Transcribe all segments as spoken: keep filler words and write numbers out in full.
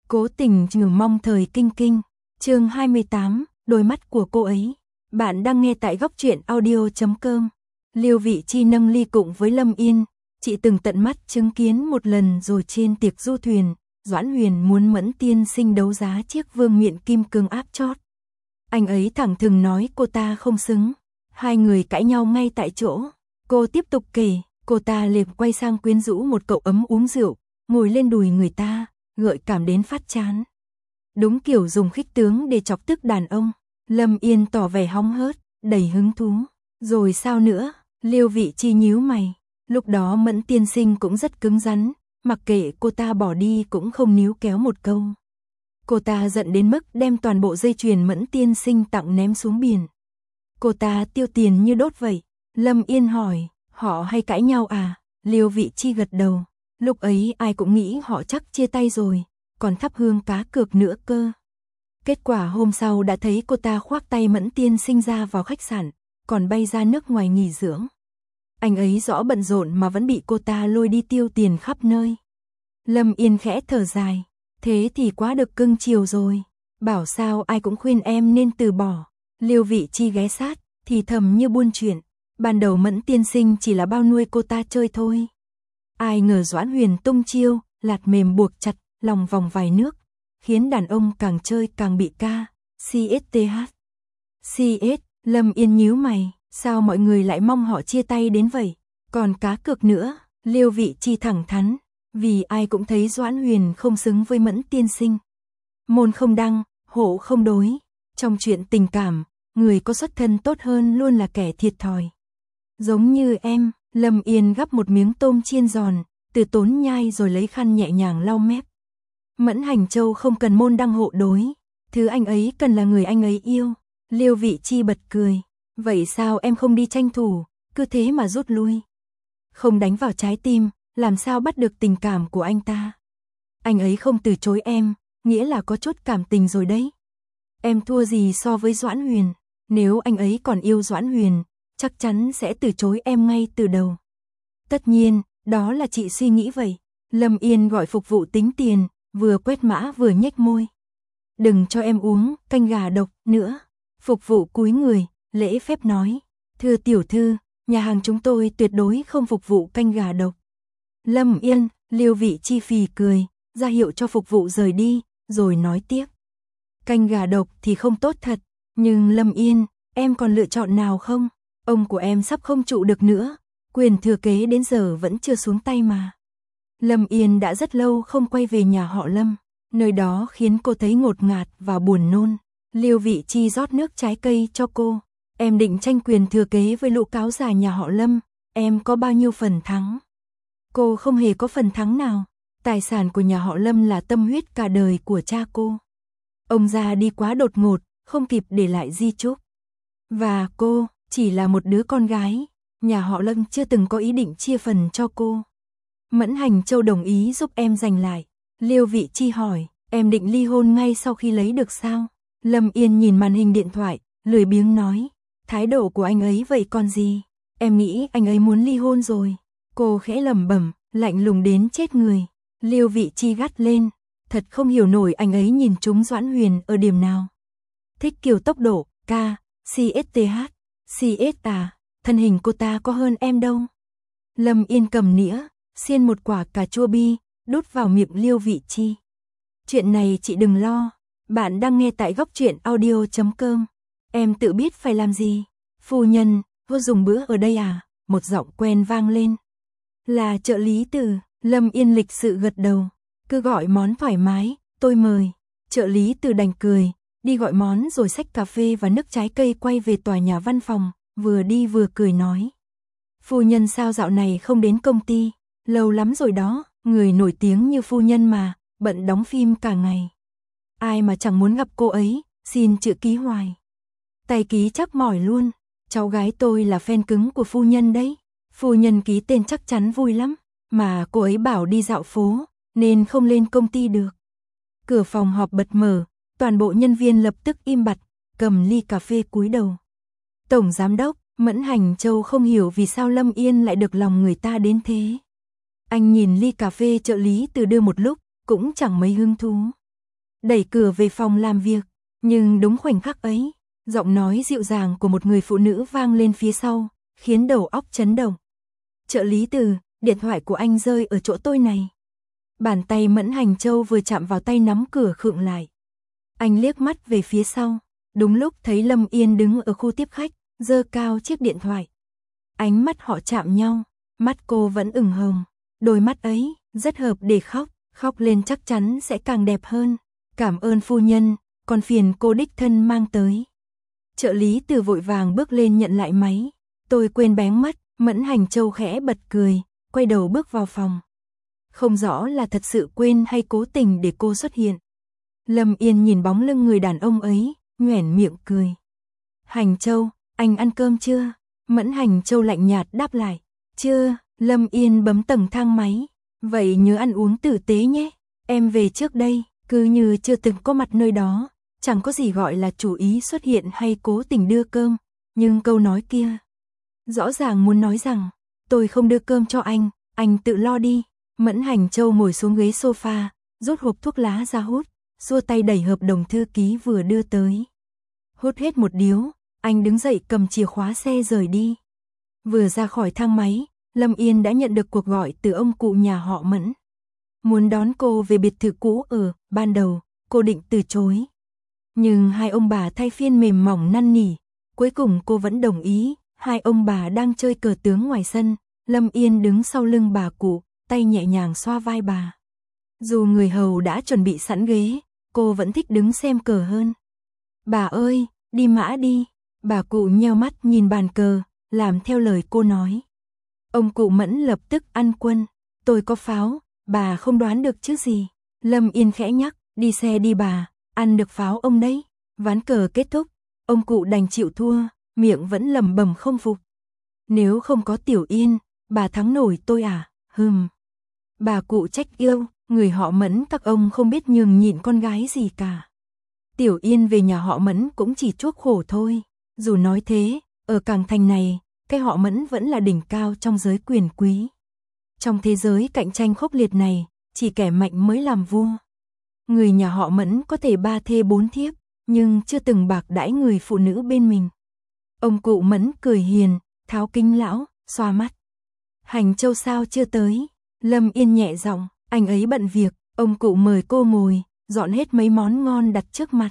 Cố tình trừ mong thời kinh kinh. Chương hai mươi tám, đôi mắt của cô ấy. Bạn đang nghe tại góc truyện audio chấm com. Liêu Vị Chi nâng ly cùng với Lâm Yên, chị từng tận mắt chứng kiến một lần rồi trên tiệc du thuyền, Doãn Huyền muốn Mẫn tiên sinh đấu giá chiếc vương miện kim cương áp chót. Anh ấy thẳng thừng nói cô ta không xứng. Hai người cãi nhau ngay tại chỗ. Cô tiếp tục kể, cô ta liền quay sang quyến rũ một cậu ấm uống rượu, ngồi lên đùi người ta, gợi cảm đến phát chán. Đúng kiểu dùng khích tướng để chọc tức đàn ông. Lâm Yên tỏ vẻ hóng hớt, đầy hứng thú. Rồi sao nữa? Liêu Vị Chi nhíu mày. Lúc đó Mẫn tiên sinh cũng rất cứng rắn, mặc kệ cô ta bỏ đi cũng không níu kéo một câu. Cô ta giận đến mức đem toàn bộ dây chuyền Mẫn tiên sinh tặng ném xuống biển. Cô ta tiêu tiền như đốt vậy. Lâm Yên hỏi, họ hay cãi nhau à? Liêu Vị Chi gật đầu. Lúc ấy ai cũng nghĩ họ chắc chia tay rồi, còn thắp hương cá cược nữa cơ. Kết quả hôm sau đã thấy cô ta khoác tay Mẫn tiên sinh ra vào khách sạn, còn bay ra nước ngoài nghỉ dưỡng. Anh ấy rõ bận rộn mà vẫn bị cô ta lôi đi tiêu tiền khắp nơi. Lâm Yên khẽ thở dài, thế thì quá được cưng chiều rồi. Bảo sao ai cũng khuyên em nên từ bỏ. Liêu Vị Chi ghé sát, thì thầm như buôn chuyện. Ban đầu Mẫn tiên sinh chỉ là bao nuôi cô ta chơi thôi. Ai ngờ Doãn Huyền tung chiêu, lạt mềm buộc chặt, lòng vòng vài nước, khiến đàn ông càng chơi càng bị ca. xê ét tê hát. xê ét, Lâm Yên nhíu mày, sao mọi người lại mong họ chia tay đến vậy? Còn cá cược nữa, Liêu Vị Chi thẳng thắn, vì ai cũng thấy Doãn Huyền không xứng với Mẫn tiên sinh. Môn không đăng, hộ không đối. Trong chuyện tình cảm, người có xuất thân tốt hơn luôn là kẻ thiệt thòi. Giống như em. Lâm Yên gắp một miếng tôm chiên giòn, từ tốn nhai rồi lấy khăn nhẹ nhàng lau mép. Mẫn Hành Châu không cần môn đăng hộ đối, thứ anh ấy cần là người anh ấy yêu. Liêu Vị Chi bật cười, vậy sao em không đi tranh thủ, cứ thế mà rút lui. Không đánh vào trái tim, làm sao bắt được tình cảm của anh ta. Anh ấy không từ chối em, nghĩa là có chút cảm tình rồi đấy. Em thua gì so với Doãn Huyền, nếu anh ấy còn yêu Doãn Huyền, chắc chắn sẽ từ chối em ngay từ đầu. Tất nhiên, đó là chị suy nghĩ vậy. Lâm Yên gọi phục vụ tính tiền, vừa quét mã vừa nhếch môi. Đừng cho em uống canh gà độc nữa. Phục vụ cúi người, lễ phép nói. Thưa tiểu thư, nhà hàng chúng tôi tuyệt đối không phục vụ canh gà độc. Lâm Yên, Liêu Vị Chi phì cười, ra hiệu cho phục vụ rời đi, rồi nói tiếp. Canh gà độc thì không tốt thật, nhưng Lâm Yên, em còn lựa chọn nào không? Ông của em sắp không trụ được nữa, quyền thừa kế đến giờ vẫn chưa xuống tay mà. Lâm Yên đã rất lâu không quay về nhà họ Lâm, nơi đó khiến cô thấy ngột ngạt và buồn nôn. Liêu Vị Chi rót nước trái cây cho cô. Em định tranh quyền thừa kế với lũ cáo già nhà họ Lâm, em có bao nhiêu phần thắng? Cô không hề có phần thắng nào. Tài sản của nhà họ Lâm là tâm huyết cả đời của cha cô. Ông già đi quá đột ngột, không kịp để lại di chúc. Và cô chỉ là một đứa con gái, nhà họ Lâm chưa từng có ý định chia phần cho cô. Mẫn Hành Châu đồng ý giúp em giành lại. Liêu Vị Chi hỏi, em định ly hôn ngay sau khi lấy được sao? Lâm Yên nhìn màn hình điện thoại, lười biếng nói, thái độ của anh ấy vậy còn gì? Em nghĩ anh ấy muốn ly hôn rồi. Cô khẽ lẩm bẩm, lạnh lùng đến chết người. Liêu Vị Chi gắt lên, thật không hiểu nổi anh ấy nhìn trúng Doãn Huyền ở điểm nào. Thích kiểu tốc độ, ca, xê ét tê hát. xê ét à, thân hình cô ta có hơn em đâu. Lâm Yên cầm nĩa, xiên một quả cà chua bi, đút vào miệng Liêu Vị Chi. Chuyện này chị đừng lo, bạn đang nghe tại góc truyện audio chấm com. Em tự biết phải làm gì. Phu nhân, vô dùng bữa ở đây à? Một giọng quen vang lên. Là trợ lý Từ. Lâm Yên lịch sự gật đầu. Cứ gọi món thoải mái, tôi mời. Trợ lý Từ đành cười, đi gọi món rồi xách cà phê và nước trái cây quay về tòa nhà văn phòng, vừa đi vừa cười nói. Phu nhân sao dạo này không đến công ty? Lâu lắm rồi đó, người nổi tiếng như phu nhân mà, bận đóng phim cả ngày. Ai mà chẳng muốn gặp cô ấy, xin chữ ký hoài. Tay ký chắc mỏi luôn, cháu gái tôi là fan cứng của phu nhân đấy. Phu nhân ký tên chắc chắn vui lắm, mà cô ấy bảo đi dạo phố, nên không lên công ty được. Cửa phòng họp bật mở, toàn bộ nhân viên lập tức im bặt, cầm ly cà phê cúi đầu. Tổng giám đốc, Mẫn Hành Châu không hiểu vì sao Lâm Yên lại được lòng người ta đến thế. Anh nhìn ly cà phê trợ lý Từ đưa một lúc, cũng chẳng mấy hứng thú. đẩy cửa về phòng làm việc. Nhưng đúng khoảnh khắc ấy, giọng nói dịu dàng của một người phụ nữ vang lên phía sau, khiến đầu óc chấn động. Trợ lý Từ, điện thoại của anh rơi ở chỗ tôi này. Bàn tay Mẫn Hành Châu vừa chạm vào tay nắm cửa khựng lại. Anh liếc mắt về phía sau, đúng lúc thấy Lâm Yên đứng ở khu tiếp khách, giơ cao chiếc điện thoại. Ánh mắt họ chạm nhau, mắt cô vẫn ửng hồng, đôi mắt ấy rất hợp để khóc, khóc lên chắc chắn sẽ càng đẹp hơn. Cảm ơn phu nhân, còn phiền cô đích thân mang tới. Trợ lý Từ vội vàng bước lên nhận lại máy. Tôi quên bén mất, Mẫn Hành Châu khẽ bật cười, quay đầu bước vào phòng. Không rõ là thật sự quên hay cố tình để cô xuất hiện. Lâm Yên nhìn bóng lưng người đàn ông ấy, nhoẻn miệng cười. Hành Châu, anh ăn cơm chưa? Mẫn Hành Châu lạnh nhạt đáp lại. Chưa, Lâm Yên bấm tầng thang máy. Vậy nhớ ăn uống tử tế nhé. Em về trước đây, cứ như chưa từng có mặt nơi đó. Chẳng có gì gọi là chủ ý xuất hiện hay cố tình đưa cơm. Nhưng câu nói kia rõ ràng muốn nói rằng, tôi không đưa cơm cho anh, anh tự lo đi. Mẫn Hành Châu ngồi xuống ghế sofa, rút hộp thuốc lá ra hút, xua tay đẩy hợp đồng thư ký vừa đưa tới. Hút hết một điếu, anh đứng dậy cầm chìa khóa xe rời đi. Vừa ra khỏi thang máy, Lâm Yên đã nhận được cuộc gọi từ ông cụ nhà họ Mẫn. Muốn đón cô về biệt thự cũ ở, ban đầu, cô định từ chối. Nhưng hai ông bà thay phiên mềm mỏng năn nỉ, cuối cùng cô vẫn đồng ý. Hai ông bà đang chơi cờ tướng ngoài sân, Lâm Yên đứng sau lưng bà cụ, tay nhẹ nhàng xoa vai bà. Dù người hầu đã chuẩn bị sẵn ghế, cô vẫn thích đứng xem cờ hơn. Bà ơi, đi mã đi. Bà cụ nheo mắt nhìn bàn cờ, làm theo lời cô nói. Ông cụ Mẫn lập tức ăn quân. Tôi có pháo, bà không đoán được chứ gì. Lâm Yên khẽ nhắc, đi xe đi bà, ăn được pháo ông đấy. Ván cờ kết thúc, ông cụ đành chịu thua, miệng vẫn lẩm bẩm không phục. Nếu không có Tiểu Yên, bà thắng nổi tôi à? Hừm. Bà cụ trách yêu, người họ Mẫn các ông không biết nhường nhịn con gái gì cả. Tiểu Yên về nhà họ Mẫn cũng chỉ chuốc khổ thôi. Dù nói thế, ở Cảng Thành này, cái họ Mẫn vẫn là đỉnh cao trong giới quyền quý. Trong thế giới cạnh tranh khốc liệt này, chỉ kẻ mạnh mới làm vua. Người nhà họ Mẫn có thể ba thê bốn thiếp, nhưng chưa từng bạc đãi người phụ nữ bên mình. Ông cụ Mẫn cười hiền, tháo kính lão, xoa mắt. Hành Châu sao chưa tới? Lâm Yên nhẹ giọng, anh ấy bận việc. Ông cụ mời cô ngồi, dọn hết mấy món ngon đặt trước mặt.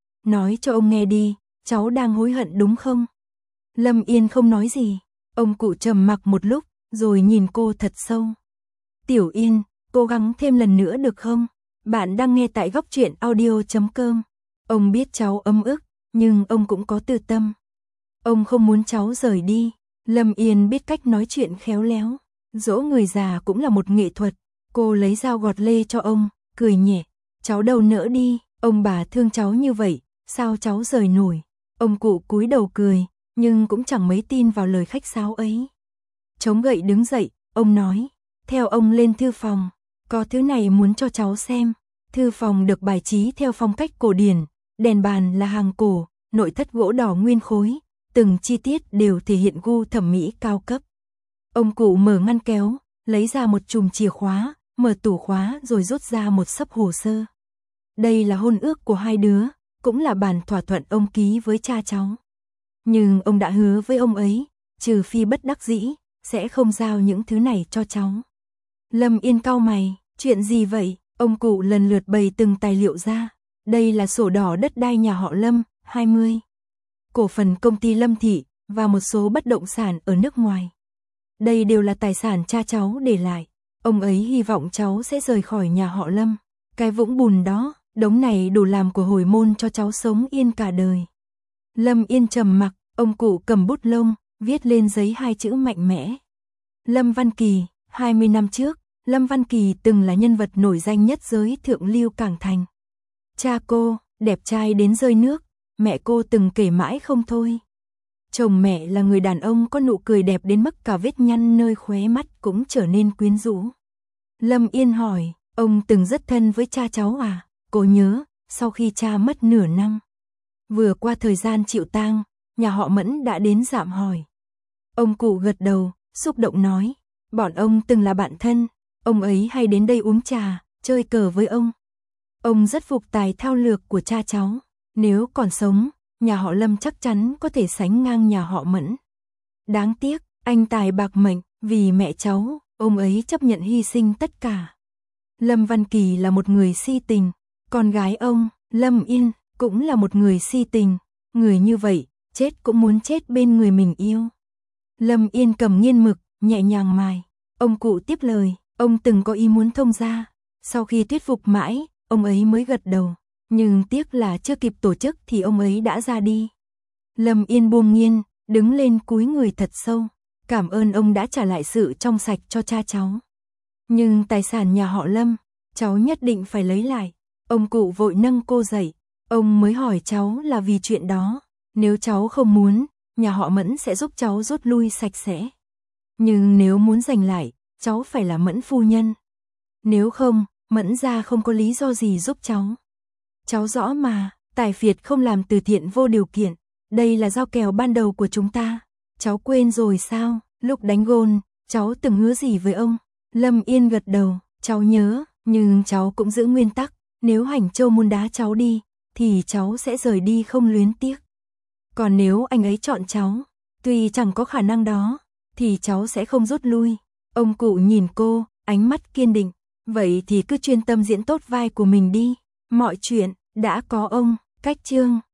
Nói cho ông nghe đi, cháu đang hối hận đúng không? Lâm Yên không nói gì. Ông cụ trầm mặc một lúc, rồi nhìn cô thật sâu. Tiểu Yên, cố gắng thêm lần nữa được không? Bạn đang nghe tại góc truyện audio chấm com. Ông biết cháu ấm ức, nhưng ông cũng có tư tâm. Ông không muốn cháu rời đi. Lâm Yên biết cách nói chuyện khéo léo. Dỗ người già cũng là một nghệ thuật. Cô lấy dao gọt lê cho ông, cười nhẹ. Cháu đâu nỡ đi, ông bà thương cháu như vậy, sao cháu rời nổi. Ông cụ cúi đầu cười, nhưng cũng chẳng mấy tin vào lời khách sáo ấy. Chống gậy đứng dậy, ông nói. Theo ông lên thư phòng, có thứ này muốn cho cháu xem. Thư phòng được bài trí theo phong cách cổ điển, đèn bàn là hàng cổ, nội thất gỗ đỏ nguyên khối, từng chi tiết đều thể hiện gu thẩm mỹ cao cấp. Ông cụ mở ngăn kéo, lấy ra một chùm chìa khóa, mở tủ khóa rồi rút ra một xấp hồ sơ. Đây là hôn ước của hai đứa, cũng là bản thỏa thuận ông ký với cha cháu. Nhưng ông đã hứa với ông ấy, trừ phi bất đắc dĩ, sẽ không giao những thứ này cho cháu. Lâm Yên cau mày, chuyện gì vậy? Ông cụ lần lượt bày từng tài liệu ra. Đây là sổ đỏ đất đai nhà họ Lâm, hai mươi. Cổ phần công ty Lâm Thị, và một số bất động sản ở nước ngoài. Đây đều là tài sản cha cháu để lại. Ông ấy hy vọng cháu sẽ rời khỏi nhà họ Lâm. Cái vũng bùn đó, đống này đủ làm của hồi môn cho cháu sống yên cả đời. Lâm Yên trầm mặc, ông cụ cầm bút lông, viết lên giấy hai chữ mạnh mẽ. Lâm Văn Kỳ, hai mươi năm trước, Lâm Văn Kỳ từng là nhân vật nổi danh nhất giới thượng lưu Cảng Thành. Cha cô, đẹp trai đến rơi nước, mẹ cô từng kể mãi không thôi. Chồng mẹ là người đàn ông có nụ cười đẹp đến mức cả vết nhăn nơi khóe mắt cũng trở nên quyến rũ. Lâm Yên hỏi, ông từng rất thân với cha cháu à? Cô nhớ, sau khi cha mất nửa năm, vừa qua thời gian chịu tang, nhà họ Mẫn đã đến dạm hỏi. Ông cụ gật đầu, xúc động nói, bọn ông từng là bạn thân, ông ấy hay đến đây uống trà, chơi cờ với ông. Ông rất phục tài thao lược của cha cháu. Nếu còn sống, nhà họ Lâm chắc chắn có thể sánh ngang nhà họ Mẫn. Đáng tiếc, anh tài bạc mệnh, vì mẹ cháu, ông ấy chấp nhận hy sinh tất cả. Lâm Văn Kỳ là một người si tình, con gái ông, Lâm Yên, cũng là một người si tình. Người như vậy, chết cũng muốn chết bên người mình yêu. Lâm Yên cầm nghiên mực, nhẹ nhàng mài. Ông cụ tiếp lời, ông từng có ý muốn thông gia. Sau khi thuyết phục mãi, ông ấy mới gật đầu. Nhưng tiếc là chưa kịp tổ chức thì ông ấy đã ra đi. Lâm Yên buông nghiên, đứng lên cúi người thật sâu. Cảm ơn ông đã trả lại sự trong sạch cho cha cháu. Nhưng tài sản nhà họ Lâm, cháu nhất định phải lấy lại. Ông cụ vội nâng cô dậy. Ông mới hỏi cháu là vì chuyện đó. Nếu cháu không muốn, nhà họ Mẫn sẽ giúp cháu rút lui sạch sẽ. Nhưng nếu muốn giành lại, cháu phải là Mẫn phu nhân. Nếu không, Mẫn gia không có lý do gì giúp cháu. Cháu rõ mà, Tài Phiệt không làm từ thiện vô điều kiện. Đây là giao kèo ban đầu của chúng ta. Cháu quên rồi sao? Lúc đánh gôn, cháu từng hứa gì với ông? Lâm Yên gật đầu, cháu nhớ, nhưng cháu cũng giữ nguyên tắc. Nếu Hành Châu muốn đá cháu đi, thì cháu sẽ rời đi không luyến tiếc. Còn nếu anh ấy chọn cháu, tuy chẳng có khả năng đó, thì cháu sẽ không rút lui. Ông cụ nhìn cô, ánh mắt kiên định. Vậy thì cứ chuyên tâm diễn tốt vai của mình đi. Mọi chuyện, đã có ông, cách chương.